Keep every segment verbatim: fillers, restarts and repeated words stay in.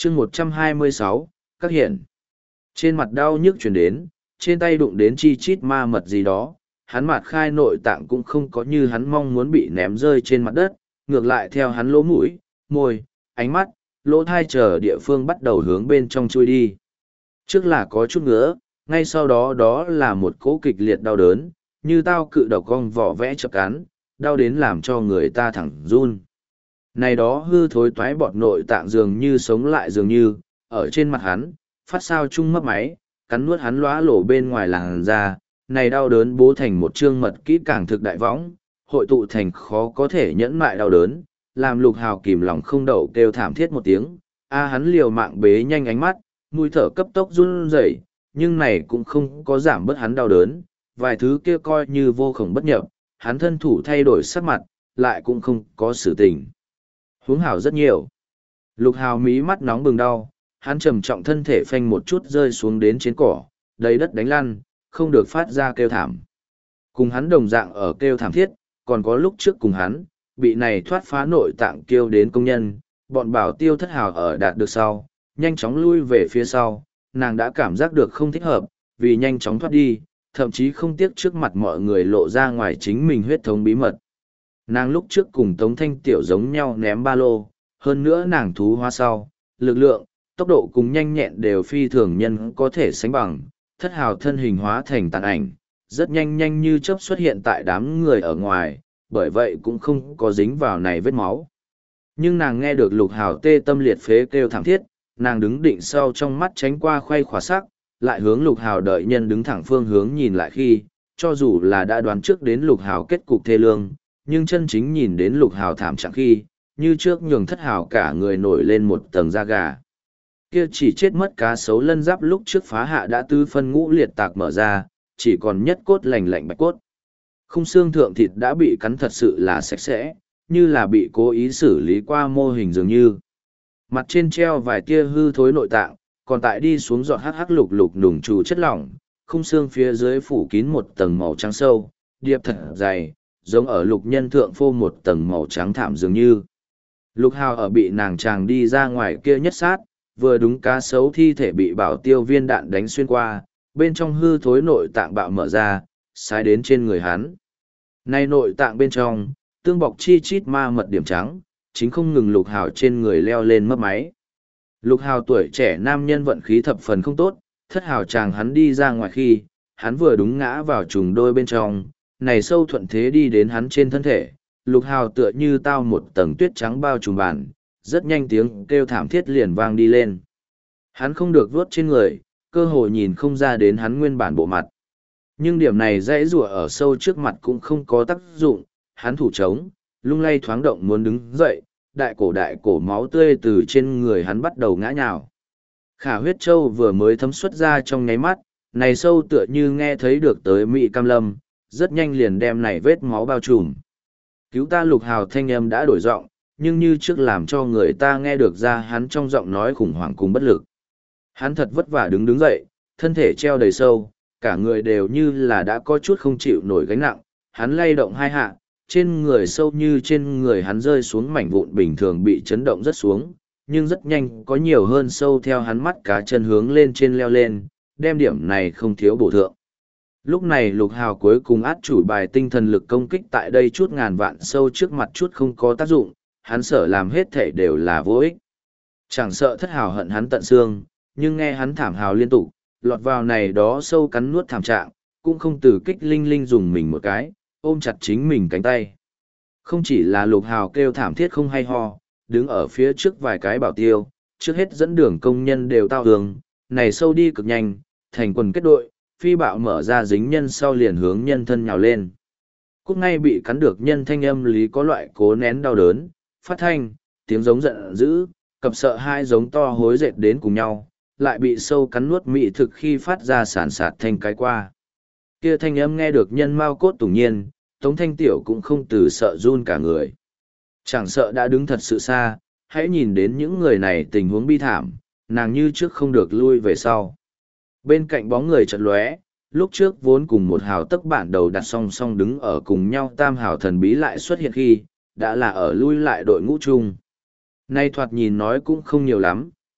chương một trăm hai mươi sáu, các hiện. Trên mặt đau nhức chuyển đến, trên tay đụng đến chi chít ma mật gì đó, hắn mặt khai nội tạng cũng không có như hắn mong muốn bị ném rơi trên mặt đất, ngược lại theo hắn lỗ mũi, môi, ánh mắt, lỗ thai chờ địa phương bắt đầu hướng bên trong chui đi. Trước là có chút ngứa, ngay sau đó đó là một cỗ kịch liệt đau đớn, như tao cự độc cong vỏ vẽ chập cắn, đau đến làm cho người ta thẳng run. Này đó hư thối toái bọt nội tạng dường như sống lại dường như, ở trên mặt hắn, phát sao chung mấp máy, cắn nuốt hắn lóa lổ bên ngoài làn da, này đau đớn bố thành một trương mật kỹ càng thực đại võng, hội tụ thành khó có thể nhẫn mại đau đớn, làm Lục Hào kìm lòng không đậu kêu thảm thiết một tiếng, a hắn liều mạng bế nhanh ánh mắt, mũi thở cấp tốc run rẩy, nhưng này cũng không có giảm bớt hắn đau đớn, vài thứ kia coi như vô khổng bất nhập, hắn thân thủ thay đổi sắc mặt, lại cũng không có sự tình. Huống hảo rất nhiều. Lục Hào mí mắt nóng bừng đau, hắn trầm trọng thân thể phanh một chút rơi xuống đến trên cỏ, đầy đất đánh lăn, không được phát ra kêu thảm. Cùng hắn đồng dạng ở kêu thảm thiết, còn có lúc trước cùng hắn, bị này thoát phá nội tạng kêu đến công nhân, bọn bảo tiêu thất hào ở đạt được sau, nhanh chóng lui về phía sau, nàng đã cảm giác được không thích hợp, vì nhanh chóng thoát đi, thậm chí không tiếc trước mặt mọi người lộ ra ngoài chính mình huyết thống bí mật. Nàng lúc trước cùng Tống Thanh Tiểu giống nhau ném ba lô, hơn nữa nàng thú hoa sau, lực lượng, tốc độ cùng nhanh nhẹn đều phi thường nhân có thể sánh bằng, thất hào thân hình hóa thành tàn ảnh, rất nhanh nhanh như chớp xuất hiện tại đám người ở ngoài, bởi vậy cũng không có dính vào này vết máu. Nhưng nàng nghe được Lục Hào tê tâm liệt phế kêu thảm thiết, nàng đứng định sau trong mắt tránh qua khoay khỏa sắc, lại hướng Lục Hào đợi nhân đứng thẳng phương hướng nhìn lại khi, cho dù là đã đoán trước đến Lục Hào kết cục thê lương, nhưng chân chính nhìn đến Lục Hào thảm trạng khi, như trước nhường thất hào cả người nổi lên một tầng da gà. Kia chỉ chết mất cá sấu lân giáp lúc trước phá hạ đã tư phân ngũ liệt tạc mở ra, chỉ còn nhất cốt lành lạnh bạch cốt. Khung xương thượng thịt đã bị cắn thật sự là sạch sẽ, như là bị cố ý xử lý qua mô hình dường như. Mặt trên treo vài tia hư thối nội tạng, còn tại đi xuống giọt hắc hắc lục lục nùng trù chất lỏng, khung xương phía dưới phủ kín một tầng màu trắng sâu, điệp thật dày, giống ở lục nhân thượng phô một tầng màu trắng thảm dường như. Lục Hào ở bị nàng chàng đi ra ngoài kia nhất sát, vừa đúng cá sấu thi thể bị bảo tiêu viên đạn đánh xuyên qua, bên trong hư thối nội tạng bạo mở ra, sai đến trên người hắn. Nay nội tạng bên trong, tương bọc chi chít ma mật điểm trắng, chính không ngừng Lục Hào trên người leo lên mấp máy. Lục Hào tuổi trẻ nam nhân vận khí thập phần không tốt, thất hào chàng hắn đi ra ngoài khi, hắn vừa đúng ngã vào trùng đôi bên trong, này sâu thuận thế đi đến hắn trên thân thể. Lục Hào tựa như tao một tầng tuyết trắng bao trùm bàn, rất nhanh tiếng kêu thảm thiết liền vang đi lên. Hắn không được vuốt trên người, cơ hồ nhìn không ra đến hắn nguyên bản bộ mặt. Nhưng điểm này dãy rùa ở sâu trước mặt cũng không có tác dụng, hắn thủ trống, lung lay thoáng động muốn đứng dậy, đại cổ đại cổ máu tươi từ trên người hắn bắt đầu ngã nhào. Khả huyết châu vừa mới thấm xuất ra trong nháy mắt, này sâu tựa như nghe thấy được tới Mỹ Cam Lâm, rất nhanh liền đem này vết máu bao trùm. Cứu ta! Lục Hào thanh âm đã đổi giọng, nhưng như trước làm cho người ta nghe được ra hắn trong giọng nói khủng hoảng cùng bất lực. Hắn thật vất vả đứng đứng dậy, thân thể treo đầy sâu, cả người đều như là đã có chút không chịu nổi gánh nặng, hắn lay động hai hạ, trên người sâu như trên người hắn rơi xuống mảnh vụn bình thường bị chấn động rất xuống, nhưng rất nhanh có nhiều hơn sâu theo hắn mắt cá chân hướng lên trên leo lên, đem điểm này không thiếu bổ thượng. Lúc này Lục Hào cuối cùng át chủ bài tinh thần lực công kích tại đây chút ngàn vạn sâu trước mặt chút không có tác dụng, hắn sợ làm hết thể đều là vô ích. Chẳng sợ thất hào hận hắn tận xương, nhưng nghe hắn thảm hào liên tục, lọt vào này đó sâu cắn nuốt thảm trạng, cũng không từ kích linh linh dùng mình một cái, ôm chặt chính mình cánh tay. Không chỉ là Lục Hào kêu thảm thiết không hay ho, đứng ở phía trước vài cái bảo tiêu, trước hết dẫn đường công nhân đều tao hương, này sâu đi cực nhanh, thành quần kết đội, phi bạo mở ra dính nhân sau liền hướng nhân thân nhào lên. Cúc ngay bị cắn được nhân thanh âm lý có loại cố nén đau đớn, phát thanh, tiếng giống giận dữ, cập sợ hai giống to hối dệt đến cùng nhau, lại bị sâu cắn nuốt mị thực khi phát ra sản sạt thanh cái qua. Kia thanh âm nghe được nhân mau cốt tủng nhiên, Tống Thanh Tiểu cũng không từ sợ run cả người. Chẳng sợ đã đứng thật sự xa, hãy nhìn đến những người này tình huống bi thảm, nàng như trước không được lui về sau. Bên cạnh bóng người chật lóe, lúc trước vốn cùng một hào tấc bản đầu đặt song song đứng ở cùng nhau tam hào thần bí lại xuất hiện khi, đã là ở lui lại đội ngũ chung. Nay thoạt nhìn nói cũng không nhiều lắm,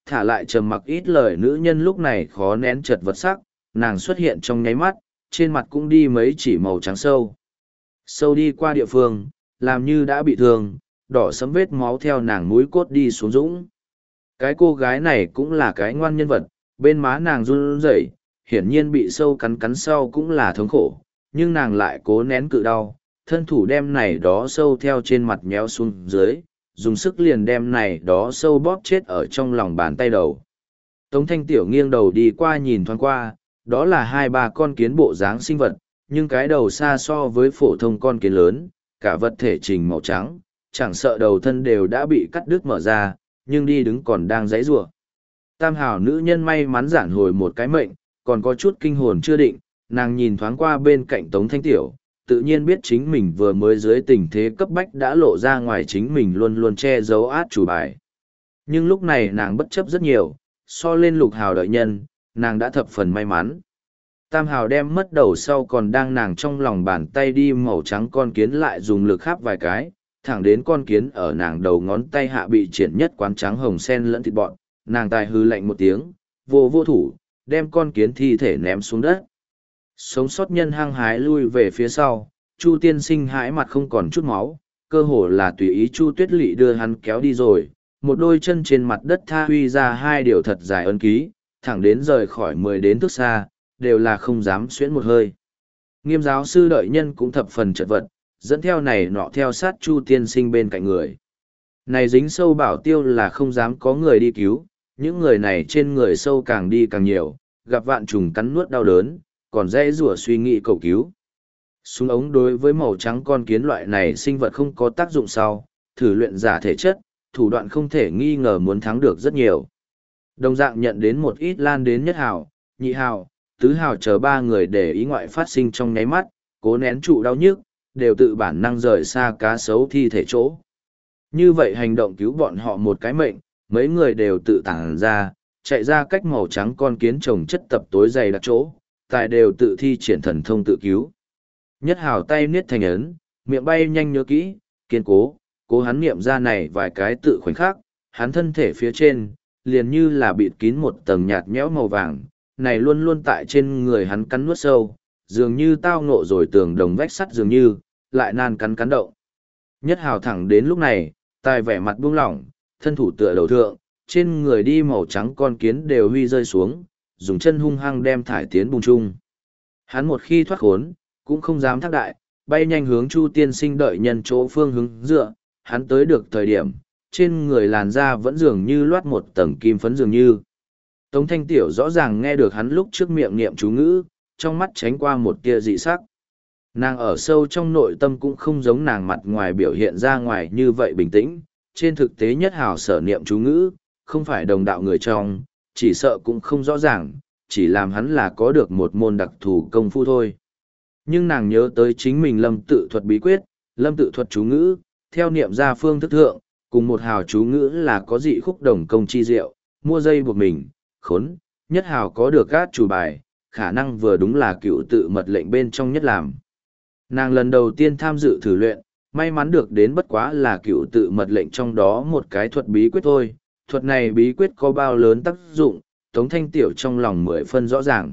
Thả lại trầm mặc ít lời nữ nhân lúc này khó nén chật vật sắc, nàng xuất hiện trong nháy mắt, trên mặt cũng đi mấy chỉ màu trắng sâu. Sâu đi qua địa phương, làm như đã bị thương, đỏ sẫm vết máu theo nàng mũi cốt đi xuống dũng. Cái cô gái này cũng là cái ngoan nhân vật, bên má nàng run rẩy, hiển nhiên bị sâu cắn cắn sau cũng là thống khổ, nhưng nàng lại cố nén cự đau, thân thủ đem này đó sâu theo trên mặt méo xuống dưới, dùng sức liền đem này đó sâu bóp chết ở trong lòng bàn tay đầu. Tống Thanh Tiểu nghiêng đầu đi qua nhìn thoáng qua, đó là hai ba con kiến bộ dáng sinh vật, nhưng cái đầu xa so với phổ thông con kiến lớn, cả vật thể trình màu trắng, chẳng sợ đầu thân đều đã bị cắt đứt mở ra, nhưng đi đứng còn đang giãy giụa. Tam hào nữ nhân may mắn giản hồi một cái mệnh, còn có chút kinh hồn chưa định, nàng nhìn thoáng qua bên cạnh Tống Thanh Tiểu, tự nhiên biết chính mình vừa mới dưới tình thế cấp bách đã lộ ra ngoài chính mình luôn luôn che giấu át chủ bài. Nhưng lúc này nàng bất chấp rất nhiều, so lên lục hào đợi nhân, nàng đã thập phần may mắn. Tam hào đem mất đầu sau còn đang nàng trong lòng bàn tay đi màu trắng con kiến lại dùng lực khắp vài cái, thẳng đến con kiến ở nàng đầu ngón tay hạ bị triển nhất quán trắng hồng sen lẫn thịt bọn, nàng tài hư lạnh một tiếng, vô vô thủ, đem con kiến thi thể ném xuống đất. Sống sót nhân hăng hái lui về phía sau, Chu tiên sinh hãi mặt không còn chút máu, cơ hồ là tùy ý Chu Tuyết Lệ đưa hắn kéo đi rồi, một đôi chân trên mặt đất tha huy ra hai điều thật dài ấn ký, thẳng đến rời khỏi mười đến thước xa, đều là không dám xuyễn một hơi. Nghiêm giáo sư đợi nhân cũng thập phần chật vật, dẫn theo này nọ theo sát Chu tiên sinh bên cạnh người. Này dính sâu bảo tiêu là không dám có người đi cứu, những người này trên người sâu càng đi càng nhiều, gặp vạn trùng cắn nuốt đau đớn, còn dễ rủa suy nghĩ cầu cứu. Súng ống đối với màu trắng con kiến loại này sinh vật không có tác dụng sau, thử luyện giả thể chất, thủ đoạn không thể nghi ngờ muốn thắng được rất nhiều. Đồng dạng nhận đến một ít lan đến nhất hào, nhị hào, tứ hào chờ ba người để ý ngoại phát sinh trong nháy mắt, cố nén trụ đau nhức, đều tự bản năng rời xa cá sấu thi thể chỗ. Như vậy hành động cứu bọn họ một cái mệnh, mấy người đều tự tản ra, chạy ra cách màu trắng con kiến trồng chất tập tối dày đặc chỗ, tại đều tự thi triển thần thông tự cứu. Nhất hào tay niết thành ấn, miệng bay nhanh nhớ kỹ, kiên cố, cố hắn niệm ra này vài cái tự khoảnh khắc, hắn thân thể phía trên, liền như là bịt kín một tầng nhạt nhẽo màu vàng, này luôn luôn tại trên người hắn cắn nuốt sâu, dường như tao ngộ rồi tường đồng vách sắt dường như, lại nan cắn cắn động. Nhất hào thẳng đến lúc này, tài vẻ mặt buông lỏng, thân thủ tựa đầu thượng, trên người đi màu trắng con kiến đều huy rơi xuống, dùng chân hung hăng đem thải tiến bùng chung. Hắn một khi thoát khốn, cũng không dám thác đại, bay nhanh hướng Chu tiên sinh đợi nhân chỗ phương hướng dựa, hắn tới được thời điểm, trên người làn da vẫn dường như loát một tầng kim phấn dường như. Tống Thanh Tiểu rõ ràng nghe được hắn lúc trước miệng niệm chú ngữ, trong mắt tránh qua một tia dị sắc. Nàng ở sâu trong nội tâm cũng không giống nàng mặt ngoài biểu hiện ra ngoài như vậy bình tĩnh, trên thực tế nhất hào sở niệm chú ngữ, không phải đồng đạo người trong, chỉ sợ cũng không rõ ràng, chỉ làm hắn là có được một môn đặc thù công phu thôi. Nhưng nàng nhớ tới chính mình lâm tự thuật bí quyết, lâm tự thuật chú ngữ, theo niệm ra phương thức thượng, cùng một hào chú ngữ là có dị khúc đồng công chi diệu, mua dây buộc mình, khốn, nhất hào có được gát chủ bài, khả năng vừa đúng là cựu tự mật lệnh bên trong nhất làm. Nàng lần đầu tiên tham dự thử luyện, may mắn được đến bất quá là cựu tự mật lệnh trong đó một cái thuật bí quyết thôi, thuật này bí quyết có bao lớn tác dụng, Tống Thanh Tiểu trong lòng mười phân rõ ràng.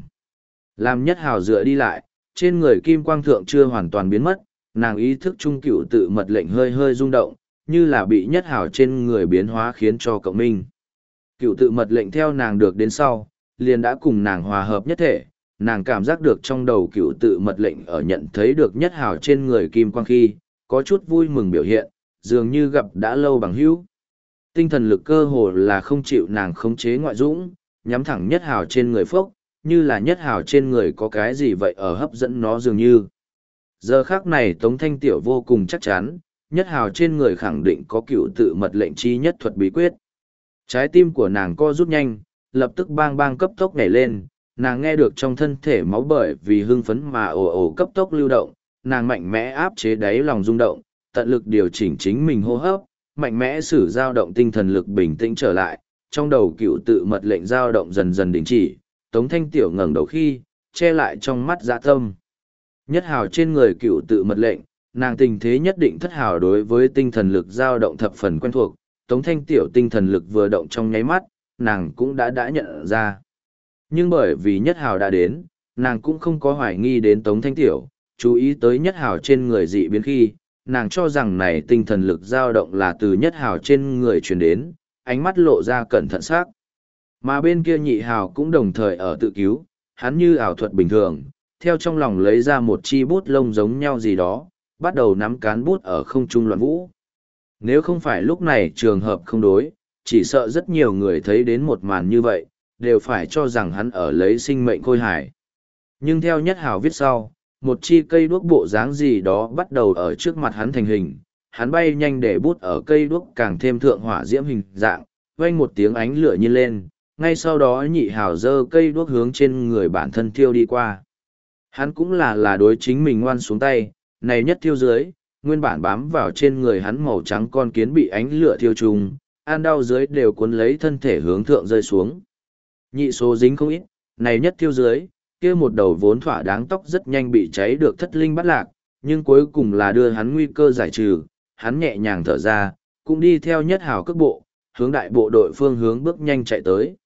Làm nhất hào dựa đi lại, trên người kim quang thượng chưa hoàn toàn biến mất, nàng ý thức trung cựu tự mật lệnh hơi hơi rung động, như là bị nhất hào trên người biến hóa khiến cho cộng minh. Cựu tự mật lệnh theo nàng được đến sau, liền đã cùng nàng hòa hợp nhất thể, nàng cảm giác được trong đầu cựu tự mật lệnh ở nhận thấy được nhất hào trên người kim quang khi, có chút vui mừng biểu hiện, dường như gặp đã lâu bằng hữu. Tinh thần lực cơ hồ là không chịu nàng khống chế ngoại dũng, nhắm thẳng nhất hào trên người phốc, như là nhất hào trên người có cái gì vậy ở hấp dẫn nó dường như. Giờ khác này Tống Thanh Tiểu vô cùng chắc chắn, nhất hào trên người khẳng định có cựu tự mật lệnh chi nhất thuật bí quyết. Trái tim của nàng co rút nhanh, lập tức bang bang cấp tốc nhảy lên, nàng nghe được trong thân thể máu bởi vì hưng phấn mà ồ ồ cấp tốc lưu động, nàng mạnh mẽ áp chế đáy lòng rung động, tận lực điều chỉnh chính mình hô hấp, mạnh mẽ sử dao động tinh thần lực bình tĩnh trở lại, trong đầu cựu tự mật lệnh dao động dần dần đình chỉ, Tống Thanh Tiểu ngẩng đầu khi, che lại trong mắt dạ tâm. Nhất hào trên người cựu tự mật lệnh, nàng tình thế nhất định thất hào đối với tinh thần lực dao động thập phần quen thuộc, Tống Thanh Tiểu tinh thần lực vừa động trong nháy mắt, nàng cũng đã đã nhận ra. Nhưng bởi vì Nhất Hào đã đến, nàng cũng không có hoài nghi đến Tống Thanh Tiểu, chú ý tới Nhất Hào trên người dị biến khi, nàng cho rằng này tinh thần lực dao động là từ Nhất Hào trên người truyền đến, ánh mắt lộ ra cẩn thận sắc. Mà bên kia Nhị Hào cũng đồng thời ở tự cứu, hắn như ảo thuật bình thường, theo trong lòng lấy ra một chi bút lông giống nhau gì đó, bắt đầu nắm cán bút ở không trung loạn vũ. Nếu không phải lúc này trường hợp không đối, chỉ sợ rất nhiều người thấy đến một màn như vậy, đều phải cho rằng hắn ở lấy sinh mệnh khôi hải. Nhưng theo Nhất Hào viết sau, một chi cây đuốc bộ dáng gì đó bắt đầu ở trước mặt hắn thành hình, hắn bay nhanh để bút ở cây đuốc càng thêm thượng hỏa diễm hình dạng, vang một tiếng ánh lửa nhiên lên, ngay sau đó Nhị Hào giơ cây đuốc hướng trên người bản thân thiêu đi qua. Hắn cũng là là đối chính mình ngoan xuống tay, này nhất thiêu dưới, nguyên bản bám vào trên người hắn màu trắng con kiến bị ánh lửa thiêu trùng, an đau dưới đều cuốn lấy thân thể hướng thượng rơi xuống. Nhị số dính không ít, này nhất thiêu dưới, kia một đầu vốn thỏa đáng tóc rất nhanh bị cháy được thất linh bắt lạc, nhưng cuối cùng là đưa hắn nguy cơ giải trừ, hắn nhẹ nhàng thở ra, cũng đi theo Nhất Hào cước bộ, hướng đại bộ đội phương hướng bước nhanh chạy tới.